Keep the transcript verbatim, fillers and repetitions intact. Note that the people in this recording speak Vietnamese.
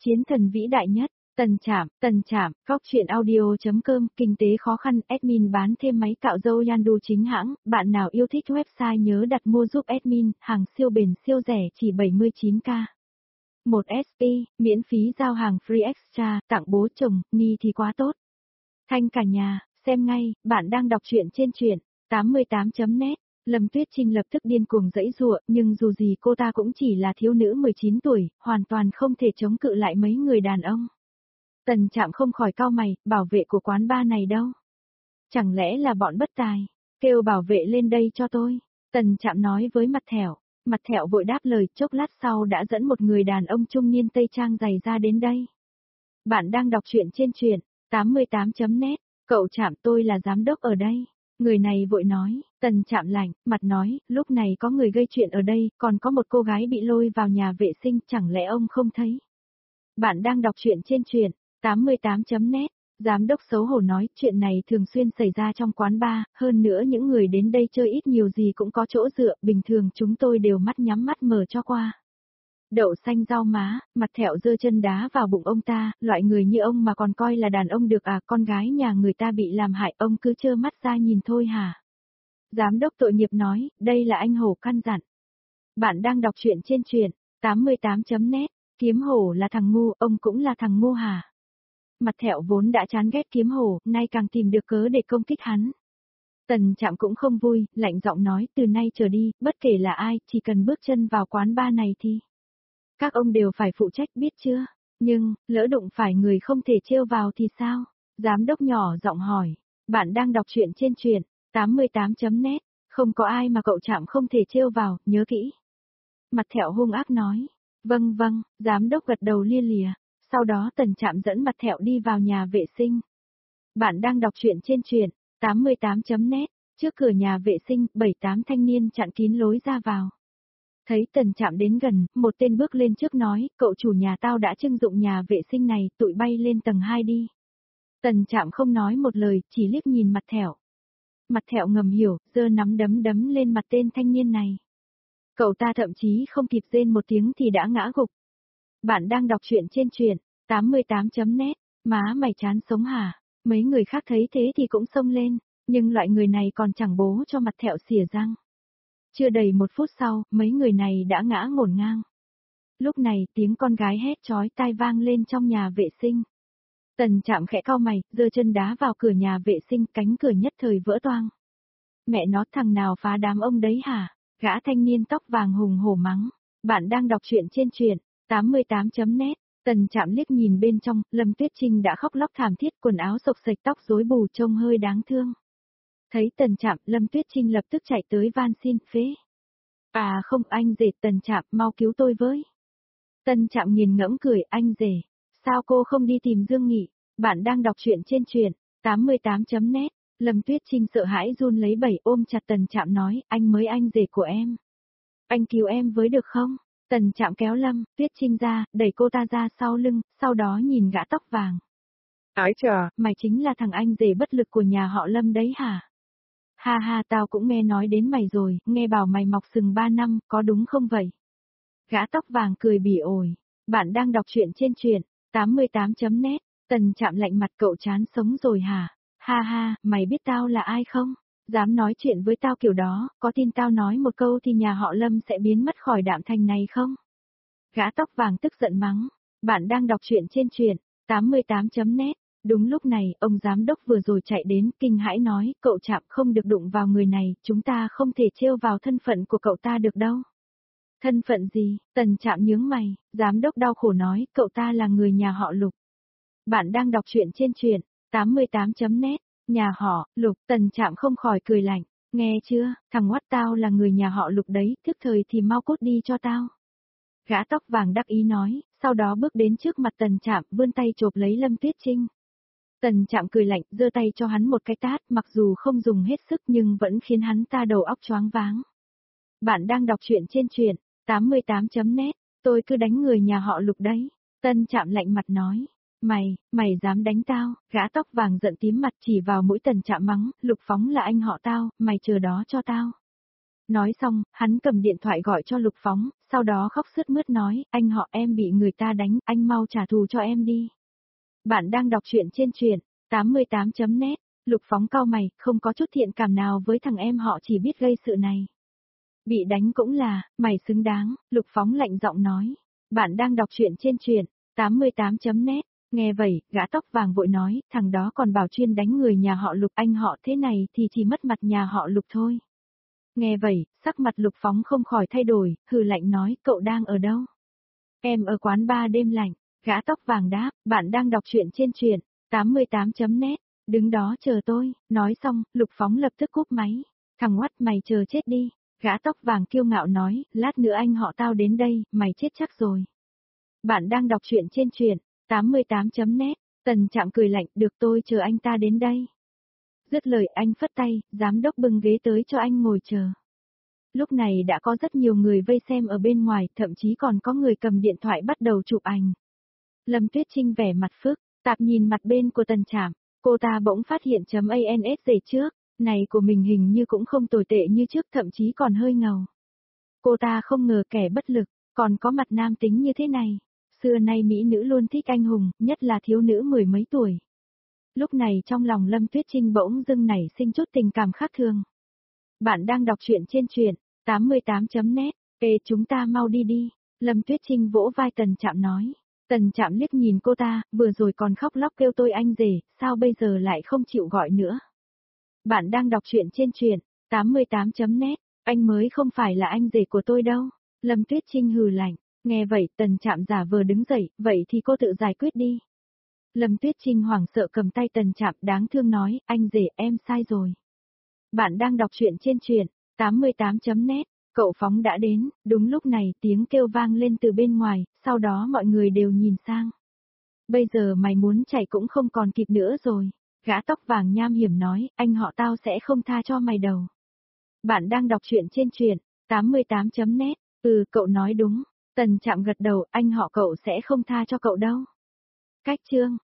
Chiến thần vĩ đại nhất, Tần Trạm, Tần Trạm, Góc truyện audio.com, kinh tế khó khăn, admin bán thêm máy cạo râu Yandu chính hãng, bạn nào yêu thích website nhớ đặt mua giúp admin, hàng siêu bền siêu rẻ chỉ bảy mươi chín k. một ét pê, miễn phí giao hàng free extra, tặng bố chồng, ni thì quá tốt. Thanh cả nhà, xem ngay, bạn đang đọc truyện trên truyện tám mươi tám chấm net. Lâm Tuyết Trinh lập tức điên cuồng giãy giụa, nhưng dù gì cô ta cũng chỉ là thiếu nữ mười chín tuổi, hoàn toàn không thể chống cự lại mấy người đàn ông. Tần Trạm không khỏi cau mày, bảo vệ của quán bar này đâu? Chẳng lẽ là bọn bất tài? Kêu bảo vệ lên đây cho tôi. Tần Trạm nói với Mặt Thẻo. Mặt Thẻo vội đáp lời, chốc lát sau đã dẫn một người đàn ông trung niên tây trang dày ra đến đây. Bạn đang đọc truyện trên truyện tám mươi tám chấm net. Cậu Trạm, tôi là giám đốc ở đây. Người này vội nói. Tần Trạm lạnh mặt nói, lúc này có người gây chuyện ở đây, còn có một cô gái bị lôi vào nhà vệ sinh, chẳng lẽ ông không thấy? Bạn đang đọc truyện trên truyện tám mươi tám chấm net. Giám đốc xấu hổ nói, chuyện này thường xuyên xảy ra trong quán bar, hơn nữa những người đến đây chơi ít nhiều gì cũng có chỗ dựa, bình thường chúng tôi đều mắt nhắm mắt mở cho qua. Đậu xanh rau má, Mặt Thẹo giơ chân đá vào bụng ông ta, loại người như ông mà còn coi là đàn ông được à, con gái nhà người ta bị làm hại, ông cứ trơ mắt ra nhìn thôi hả? Giám đốc tội nghiệp nói, đây là anh Hổ căn dặn. Bạn đang đọc truyện trên truyện tám mươi tám chấm net. Kiếm Hổ là thằng ngu, ông cũng là thằng ngu hả? Mặt Thẹo vốn đã chán ghét Kiếm Hổ, nay càng tìm được cớ để công kích hắn. Tần Trạm cũng không vui, lạnh giọng nói, từ nay trở đi, bất kể là ai, chỉ cần bước chân vào quán bar này thì các ông đều phải phụ trách, biết chưa? Nhưng, lỡ đụng phải người không thể trêu vào thì sao? Giám đốc nhỏ giọng hỏi. Bạn đang đọc truyện trên truyện tám mươi tám chấm net. Không có ai mà cậu Trạm không thể trêu vào, nhớ kỹ. Mặt Thẹo hung ác nói. Vâng vâng, giám đốc gật đầu lia lịa. Sau đó Tần Trạm dẫn Mặt Thẹo đi vào nhà vệ sinh. Bạn đang đọc truyện trên truyện tám mươi tám chấm net. Trước cửa nhà vệ sinh, bảy tám thanh niên chặn kín lối ra vào. Thấy Tần Trạm đến gần, một tên bước lên trước nói, cậu chủ nhà tao đã trưng dụng nhà vệ sinh này, tụi bay lên tầng hai đi. Tần Trạm không nói một lời, chỉ liếc nhìn Mặt Thẹo. Mặt Thẹo ngầm hiểu, giơ nắm đấm đấm lên mặt tên thanh niên này. Cậu ta thậm chí không kịp rên một tiếng thì đã ngã gục. Bạn đang đọc truyện trên truyện tám mươi tám chấm net. Má mày chán sống hả? Mấy người khác thấy thế thì cũng xông lên, nhưng loại người này còn chẳng bố cho Mặt Thẹo xỉa răng. Chưa đầy một phút sau, mấy người này đã ngã ngổn ngang. Lúc này tiếng con gái hét chói tai vang lên trong nhà vệ sinh. Tần Trạm khẽ cau mày, giơ chân đá vào cửa nhà vệ sinh, cánh cửa nhất thời vỡ toang. Mẹ nó, thằng nào phá đám ông đấy hả? Gã thanh niên tóc vàng hùng hổ mắng. Bạn đang đọc truyện trên truyện tám mươi tám chấm net. Tần Trạm liếc nhìn bên trong, Lâm Tuyết Trinh đã khóc lóc thảm thiết, quần áo xộc xệch, tóc rối bù, trông hơi đáng thương. Thấy Tần Trạm, Lâm Tuyết Trinh lập tức chạy tới van xin, phế. À không, anh rể, Tần Trạm, mau cứu tôi với. Tần Trạm nghiền ngẫm cười, anh rể, sao cô không đi tìm Dương Nghị? Bạn đang đọc truyện trên truyện tám mươi tám chấm net. Lâm Tuyết Trinh sợ hãi run lấy bẩy, ôm chặt Tần Trạm nói, anh mới anh rể của em. Anh cứu em với được không? Tần Trạm kéo Lâm Tuyết Trinh ra, đẩy cô ta ra sau lưng, sau đó nhìn gã tóc vàng. Ái chà, mày chính là thằng anh rể bất lực của nhà họ Lâm đấy hả? Ha ha, tao cũng nghe nói đến mày rồi, nghe bảo mày mọc sừng ba năm, có đúng không vậy? Gã tóc vàng cười bỉ ổi. Bạn đang đọc truyện trên truyện tám mươi tám chấm net. Tần Trạm lạnh mặt, cậu chán sống rồi hả? Ha ha, mày biết tao là ai không? Dám nói chuyện với tao kiểu đó, có tin tao nói một câu thì nhà họ Lâm sẽ biến mất khỏi Đạm Thành này không? Gã tóc vàng tức giận mắng. Bạn đang đọc truyện trên truyện tám mươi tám chấm net. Đúng lúc này, ông giám đốc vừa rồi chạy đến, kinh hãi nói, cậu Trạm không được đụng vào người này, chúng ta không thể trêu vào thân phận của cậu ta được đâu. Thân phận gì? Tần Trạm nhướng mày, giám đốc đau khổ nói, cậu ta là người nhà họ Lục. Bạn đang đọc truyện trên truyện tám mươi tám chấm net. Nhà họ Lục. Tần Trạm không khỏi cười lạnh, nghe chưa, thằng ngoắt, tao là người nhà họ Lục đấy, thức thời thì mau cút đi cho tao. Gã tóc vàng đắc ý nói, sau đó bước đến trước mặt Tần Trạm, vươn tay chộp lấy Lâm Tuyết Trinh. Tần Trạm cười lạnh, giơ tay cho hắn một cái tát, mặc dù không dùng hết sức nhưng vẫn khiến hắn ta đầu óc choáng váng. Bạn đang đọc truyện trên truyện tám mươi tám chấm net. Tôi cứ đánh người nhà họ Lục đấy. Tần Trạm lạnh mặt nói. Mày, mày dám đánh tao? Gã tóc vàng giận tím mặt chỉ vào mũi Tần Trạm mắng, Lục Phóng là anh họ tao, mày chờ đó cho tao. Nói xong, hắn cầm điện thoại gọi cho Lục Phóng, sau đó khóc sướt mướt nói, anh họ em bị người ta đánh, anh mau trả thù cho em đi. Bạn đang đọc truyện trên truyện tám mươi tám chấm net, Lục Phóng cau mày, không có chút thiện cảm nào với thằng em họ chỉ biết gây sự này. Bị đánh cũng là, mày xứng đáng, Lục Phóng lạnh giọng nói. Bạn đang đọc truyện trên truyện tám mươi tám chấm net, nghe vậy, gã tóc vàng vội nói, thằng đó còn bảo chuyên đánh người nhà họ Lục, anh họ thế này thì chỉ mất mặt nhà họ Lục thôi. Nghe vậy, sắc mặt Lục Phóng không khỏi thay đổi, hừ lạnh nói, cậu đang ở đâu? Em ở quán bar đêm lạnh, gã tóc vàng đáp, bạn đang đọc truyện trên truyện tám mươi tám chấm net, đứng đó chờ tôi, nói xong, Lục Phóng lập tức cúp máy, thằng oắt mày chờ chết đi, gã tóc vàng kiêu ngạo nói, lát nữa anh họ tao đến đây, mày chết chắc rồi. Bạn đang đọc truyện trên truyện tám mươi tám chấm net, Tần Trạm cười lạnh, được tôi chờ anh ta đến đây. Dứt lời anh phất tay, giám đốc bưng ghế tới cho anh ngồi chờ. Lúc này đã có rất nhiều người vây xem ở bên ngoài, thậm chí còn có người cầm điện thoại bắt đầu chụp ảnh. Lâm Tuyết Trinh vẻ mặt phức tạp nhìn mặt bên của Tần Trạm, cô ta bỗng phát hiện chấm ans giày trước, này của mình hình như cũng không tồi tệ như trước, thậm chí còn hơi ngầu. Cô ta không ngờ kẻ bất lực, còn có mặt nam tính như thế này. Xưa nay mỹ nữ luôn thích anh hùng, nhất là thiếu nữ mười mấy tuổi. Lúc này trong lòng Lâm Tuyết Trinh bỗng dưng nảy sinh chút tình cảm khác thường. Bạn đang đọc truyện trên truyện tám mươi tám chấm net, ê chúng ta mau đi đi, Lâm Tuyết Trinh vỗ vai Tần Trạm nói. Tần Trạm liếc nhìn cô ta, vừa rồi còn khóc lóc kêu tôi anh rể, sao bây giờ lại không chịu gọi nữa. Bạn đang đọc truyện trên truyện tám mươi tám chấm net, anh mới không phải là anh rể của tôi đâu. Lâm Tuyết Trinh hừ lạnh, nghe vậy Tần Trạm giả vờ đứng dậy, vậy thì cô tự giải quyết đi. Lâm Tuyết Trinh hoảng sợ cầm tay Tần Trạm đáng thương nói, anh rể em sai rồi. Bạn đang đọc truyện trên truyện tám mươi tám chấm net, cậu Phóng đã đến, đúng lúc này tiếng kêu vang lên từ bên ngoài, sau đó mọi người đều nhìn sang. Bây giờ mày muốn chạy cũng không còn kịp nữa rồi, gã tóc vàng nham hiểm nói, anh họ tao sẽ không tha cho mày đâu. Bạn đang đọc truyện trên truyện tám mươi tám chấm net, ừ cậu nói đúng, Tần Trạm gật đầu, anh họ cậu sẽ không tha cho cậu đâu. Cách chương